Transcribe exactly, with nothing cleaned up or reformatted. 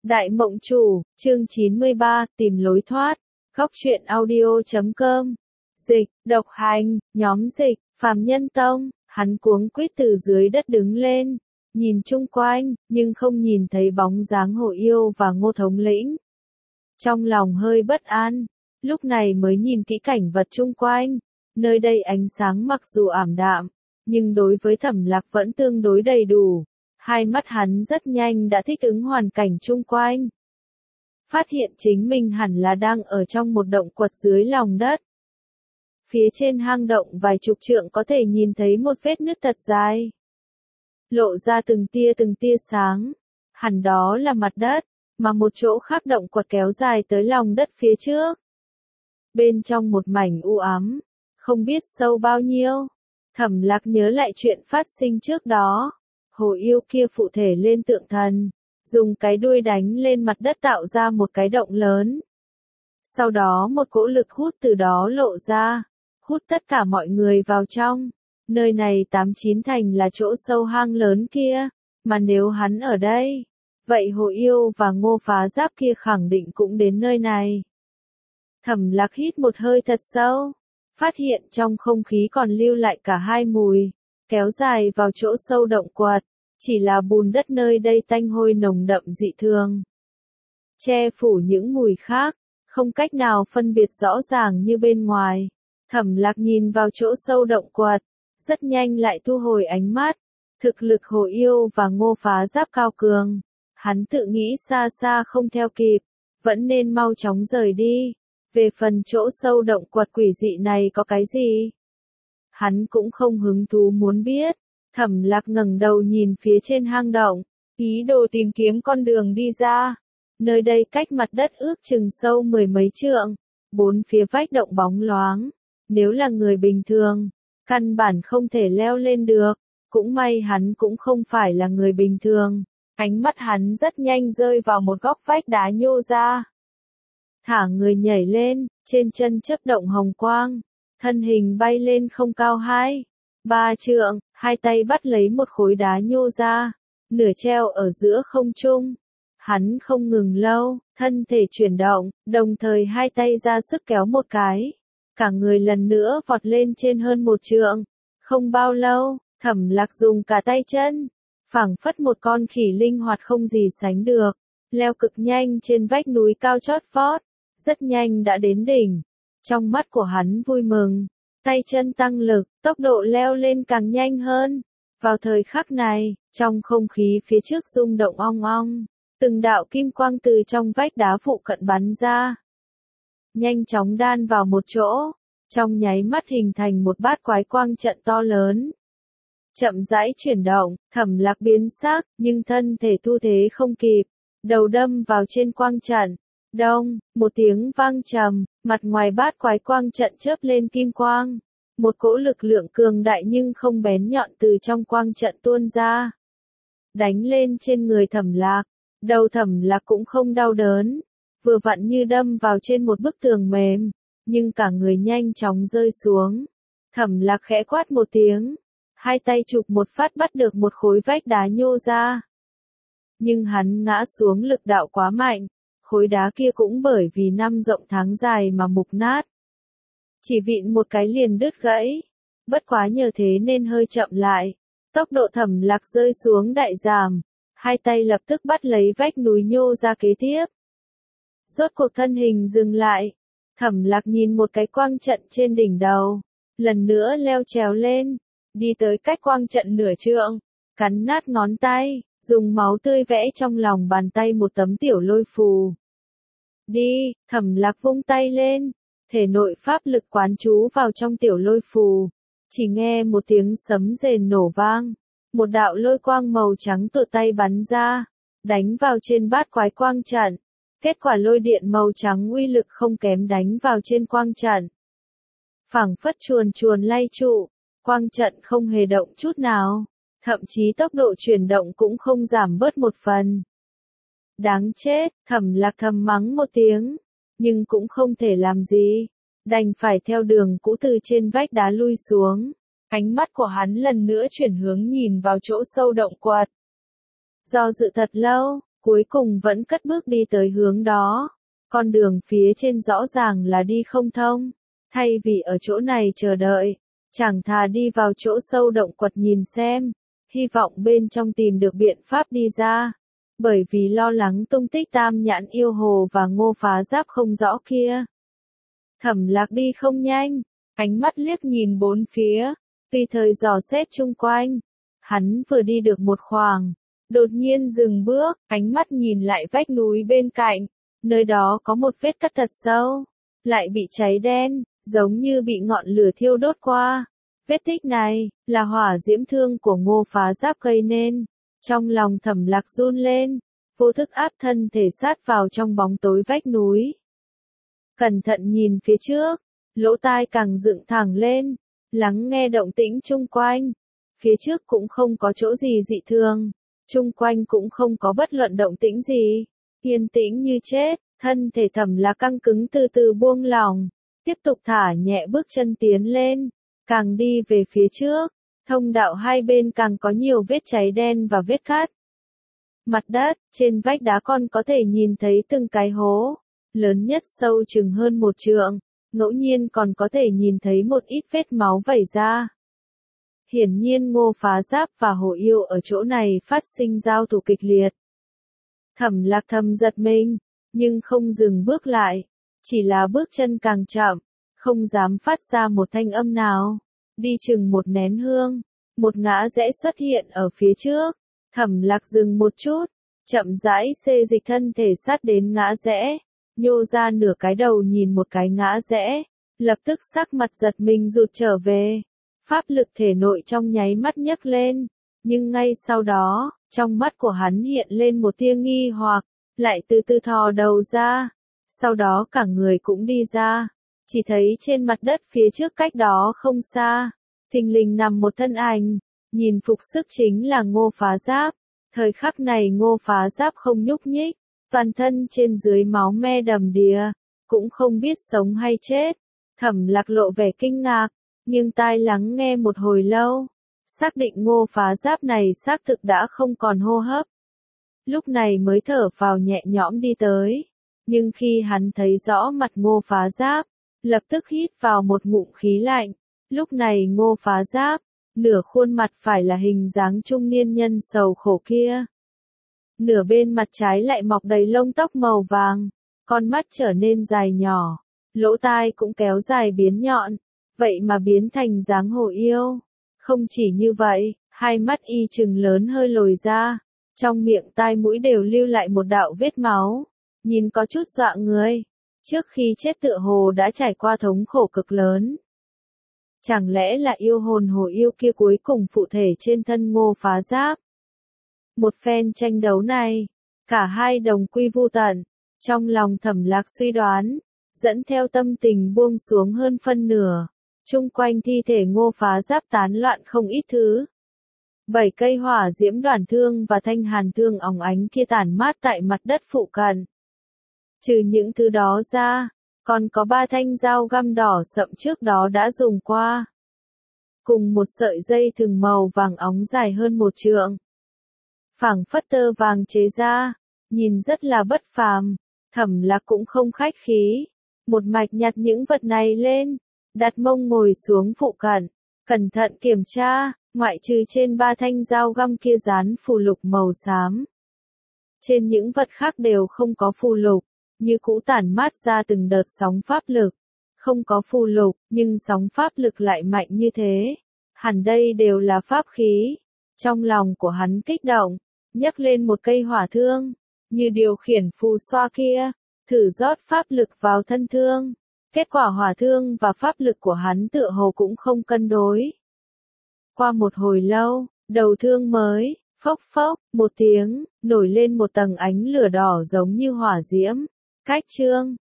Đại Mộng Chủ, chương chín mươi ba, tìm lối thoát. Góc truyện audio chấm com. Dịch, độc hành, nhóm dịch, Phàm Nhân Tông. Hắn cuống quýt từ dưới đất đứng lên, nhìn chung quanh, nhưng không nhìn thấy bóng dáng Hồ Yêu và Ngô thống lĩnh. Trong lòng hơi bất an, lúc này mới nhìn kỹ cảnh vật chung quanh. Nơi đây ánh sáng mặc dù ảm đạm, nhưng đối với Thẩm Lạc vẫn tương đối đầy đủ. Hai mắt hắn rất nhanh đã thích ứng hoàn cảnh chung quanh. Phát hiện chính mình hẳn là đang ở trong một động quật dưới lòng đất. Phía trên hang động vài chục trượng có thể nhìn thấy một vết nứt thật dài. Lộ ra từng tia từng tia sáng. Hẳn đó là mặt đất, mà một chỗ khác động quật kéo dài tới lòng đất phía trước. Bên trong một mảnh u ám, không biết sâu bao nhiêu. Thẩm Lạc nhớ lại chuyện phát sinh trước đó. Hồ Yêu kia phụ thể lên tượng thần, dùng cái đuôi đánh lên mặt đất tạo ra một cái động lớn. Sau đó một cỗ lực hút từ đó lộ ra, hút tất cả mọi người vào trong. Nơi này tám chín thành là chỗ sâu hang lớn kia, mà nếu hắn ở đây, vậy Hồ Yêu và Ngô Phá Giáp kia khẳng định cũng đến nơi này. Thẩm Lạc hít một hơi thật sâu, phát hiện trong không khí còn lưu lại cả hai mùi. Kéo dài vào chỗ sâu động quật, chỉ là bùn đất nơi đây tanh hôi nồng đậm dị thường. Che phủ những mùi khác, không cách nào phân biệt rõ ràng như bên ngoài. Thẩm Lạc nhìn vào chỗ sâu động quật, rất nhanh lại thu hồi ánh mắt. Thực lực Hồ Yêu và Ngô Phá Giáp cao cường, hắn tự nghĩ xa xa không theo kịp, vẫn nên mau chóng rời đi. Về phần chỗ sâu động quật quỷ dị này có cái gì? Hắn cũng không hứng thú muốn biết. Thẩm Lạc ngẩng đầu nhìn phía trên hang động, ý đồ tìm kiếm con đường đi ra. Nơi đây cách mặt đất ước chừng sâu mười mấy trượng, bốn phía vách động bóng loáng. Nếu là người bình thường, căn bản không thể leo lên được. Cũng may hắn cũng không phải là người bình thường. Ánh mắt hắn rất nhanh rơi vào một góc vách đá nhô ra. Thả người nhảy lên, trên chân chớp động hồng quang. Thân hình bay lên không cao hai, ba trượng, hai tay bắt lấy một khối đá nhô ra, nửa treo ở giữa không trung. Hắn không ngừng lâu, thân thể chuyển động, đồng thời hai tay ra sức kéo một cái. Cả người lần nữa vọt lên trên hơn một trượng. Không bao lâu, Thẩm Lạc dùng cả tay chân, phảng phất một con khỉ linh hoạt không gì sánh được, leo cực nhanh trên vách núi cao chót vót, rất nhanh đã đến đỉnh. Trong mắt của hắn vui mừng, tay chân tăng lực, tốc độ leo lên càng nhanh hơn. Vào thời khắc này, trong không khí phía trước rung động ong ong, từng đạo kim quang từ trong vách đá phụ cận bắn ra. Nhanh chóng đan vào một chỗ, trong nháy mắt hình thành một bát quái quang trận to lớn. Chậm rãi chuyển động, Thẩm Lạc biến sắc, nhưng thân thể thu thế không kịp, đầu đâm vào trên quang trận. Đông, một tiếng vang trầm, mặt ngoài bát quái quang trận chớp lên kim quang. Một cỗ lực lượng cường đại nhưng không bén nhọn từ trong quang trận tuôn ra. Đánh lên trên người Thẩm Lạc, đầu Thẩm Lạc cũng không đau đớn, vừa vặn như đâm vào trên một bức tường mềm, nhưng cả người nhanh chóng rơi xuống. Thẩm Lạc khẽ quát một tiếng, hai tay chụp một phát bắt được một khối vách đá nhô ra. Nhưng hắn ngã xuống lực đạo quá mạnh. Khối đá kia cũng bởi vì năm rộng tháng dài mà mục nát. Chỉ vịn một cái liền đứt gãy. Bất quá nhờ thế nên hơi chậm lại. Tốc độ Thẩm Lạc rơi xuống đại giảm. Hai tay lập tức bắt lấy vách núi nhô ra kế tiếp. Rốt cuộc thân hình dừng lại. Thẩm Lạc nhìn một cái quang trận trên đỉnh đầu. Lần nữa leo trèo lên. Đi tới cách quang trận nửa trượng. Cắn nát ngón tay. Dùng máu tươi vẽ trong lòng bàn tay một tấm tiểu lôi phù. Đi, Thẩm Lạc vung tay lên, thể nội pháp lực quán chú vào trong tiểu lôi phù. Chỉ nghe một tiếng sấm rền nổ vang, một đạo lôi quang màu trắng từ tay bắn ra, đánh vào trên bát quái quang trận. Kết quả lôi điện màu trắng uy lực không kém đánh vào trên quang trận. Phảng phất chuồn chuồn lay trụ, quang trận không hề động chút nào. Thậm chí tốc độ chuyển động cũng không giảm bớt một phần. Đáng chết, Thẩm Lạc thầm mắng một tiếng, nhưng cũng không thể làm gì, đành phải theo đường cũ từ trên vách đá lui xuống. Ánh mắt của hắn lần nữa chuyển hướng nhìn vào chỗ sâu động quật. Do dự thật lâu, cuối cùng vẫn cất bước đi tới hướng đó. Con đường phía trên rõ ràng là đi không thông. Thay vì ở chỗ này chờ đợi, chẳng thà đi vào chỗ sâu động quật nhìn xem, hy vọng bên trong tìm được biện pháp đi ra. Bởi vì lo lắng tung tích Tam Nhãn Yêu Hồ và Ngô Phá Giáp không rõ kia. Thẩm Lạc đi không nhanh, ánh mắt liếc nhìn bốn phía, tùy thời dò xét chung quanh. Hắn vừa đi được một khoảng, đột nhiên dừng bước, ánh mắt nhìn lại vách núi bên cạnh, nơi đó có một vết cắt thật sâu, lại bị cháy đen, giống như bị ngọn lửa thiêu đốt qua. Vết tích này, là hỏa diễm thương của Ngô Phá Giáp gây nên. Trong lòng Thẩm Lạc run lên, vô thức áp thân thể sát vào trong bóng tối vách núi. Cẩn thận nhìn phía trước, lỗ tai càng dựng thẳng lên, lắng nghe động tĩnh chung quanh. Phía trước cũng không có chỗ gì dị thường, chung quanh cũng không có bất luận động tĩnh gì, yên tĩnh như chết. Thân thể Thẩm Lạc căng cứng từ từ buông lỏng, tiếp tục thả nhẹ bước chân tiến lên, càng đi về phía trước, thông đạo hai bên càng có nhiều vết cháy đen và vết cắt. Mặt đất, trên vách đá con có thể nhìn thấy từng cái hố, lớn nhất sâu chừng hơn một trượng, ngẫu nhiên còn có thể nhìn thấy một ít vết máu vẩy ra. Hiển nhiên Ngô Phá Giáp và Hổ Yêu ở chỗ này phát sinh giao thủ kịch liệt. Thẩm Lạc thầm giật mình, nhưng không dừng bước lại, chỉ là bước chân càng chậm, không dám phát ra một thanh âm nào. Đi chừng một nén hương, một ngã rẽ xuất hiện ở phía trước. Thẩm Lạc dừng một chút, chậm rãi xê dịch thân thể sát đến ngã rẽ, nhô ra nửa cái đầu nhìn một cái ngã rẽ, lập tức sắc mặt giật mình rụt trở về. Pháp lực thể nội trong nháy mắt nhấc lên, nhưng ngay sau đó, trong mắt của hắn hiện lên một tia nghi hoặc, lại từ từ thò đầu ra, sau đó cả người cũng đi ra, chỉ thấy trên mặt đất phía trước cách đó không xa, thình lình nằm một thân ảnh, nhìn phục sức chính là Ngô Phá Giáp. Thời khắc này Ngô Phá Giáp không nhúc nhích, toàn thân trên dưới máu me đầm đìa, cũng không biết sống hay chết. Thẩm Lạc lộ vẻ kinh ngạc, nghiêng tai lắng nghe một hồi lâu, xác định Ngô Phá Giáp này xác thực đã không còn hô hấp. Lúc này mới thở phào nhẹ nhõm đi tới, nhưng khi hắn thấy rõ mặt Ngô Phá Giáp, lập tức hít vào một ngụm khí lạnh. Lúc này Ngô Phá Giáp, nửa khuôn mặt phải là hình dáng trung niên nhân sầu khổ kia. Nửa bên mặt trái lại mọc đầy lông tóc màu vàng, con mắt trở nên dài nhỏ, lỗ tai cũng kéo dài biến nhọn, vậy mà biến thành dáng Hổ Yêu. Không chỉ như vậy, hai mắt y chừng lớn hơi lồi ra, trong miệng tai mũi đều lưu lại một đạo vết máu, nhìn có chút dọa người. Trước khi chết tựa hồ đã trải qua thống khổ cực lớn. Chẳng lẽ là yêu hồn Hổ Yêu kia cuối cùng phụ thể trên thân Ngô Phá Giáp? Một phen tranh đấu này, cả hai đồng quy vu tận, trong lòng Thẩm Lạc suy đoán, dẫn theo tâm tình buông xuống hơn phân nửa, chung quanh thi thể Ngô Phá Giáp tán loạn không ít thứ. Bảy cây hỏa diễm đoàn thương và thanh hàn thương óng ánh kia tản mát tại mặt đất phụ cận. Trừ những thứ đó ra, còn có ba thanh dao găm đỏ sậm trước đó đã dùng qua. Cùng một sợi dây thừng màu vàng óng dài hơn một trượng. Phảng phất tơ vàng chế ra, nhìn rất là bất phàm. Thẩm Lạc cũng không khách khí, một mạch nhặt những vật này lên, đặt mông ngồi xuống phụ cận, cẩn thận kiểm tra, ngoại trừ trên ba thanh dao găm kia dán phù lục màu xám. Trên những vật khác đều không có phù lục, như cũ tản mát ra từng đợt sóng pháp lực. Không có phù lục, nhưng sóng pháp lực lại mạnh như thế. Hẳn đây đều là pháp khí. Trong lòng của hắn kích động, nhấc lên một cây hỏa thương, như điều khiển phù xoa kia, thử rót pháp lực vào thân thương. Kết quả hỏa thương và pháp lực của hắn tựa hồ cũng không cân đối. Qua một hồi lâu, đầu thương mới, phốc phốc, một tiếng, nổi lên một tầng ánh lửa đỏ giống như hỏa diễm. Cách chương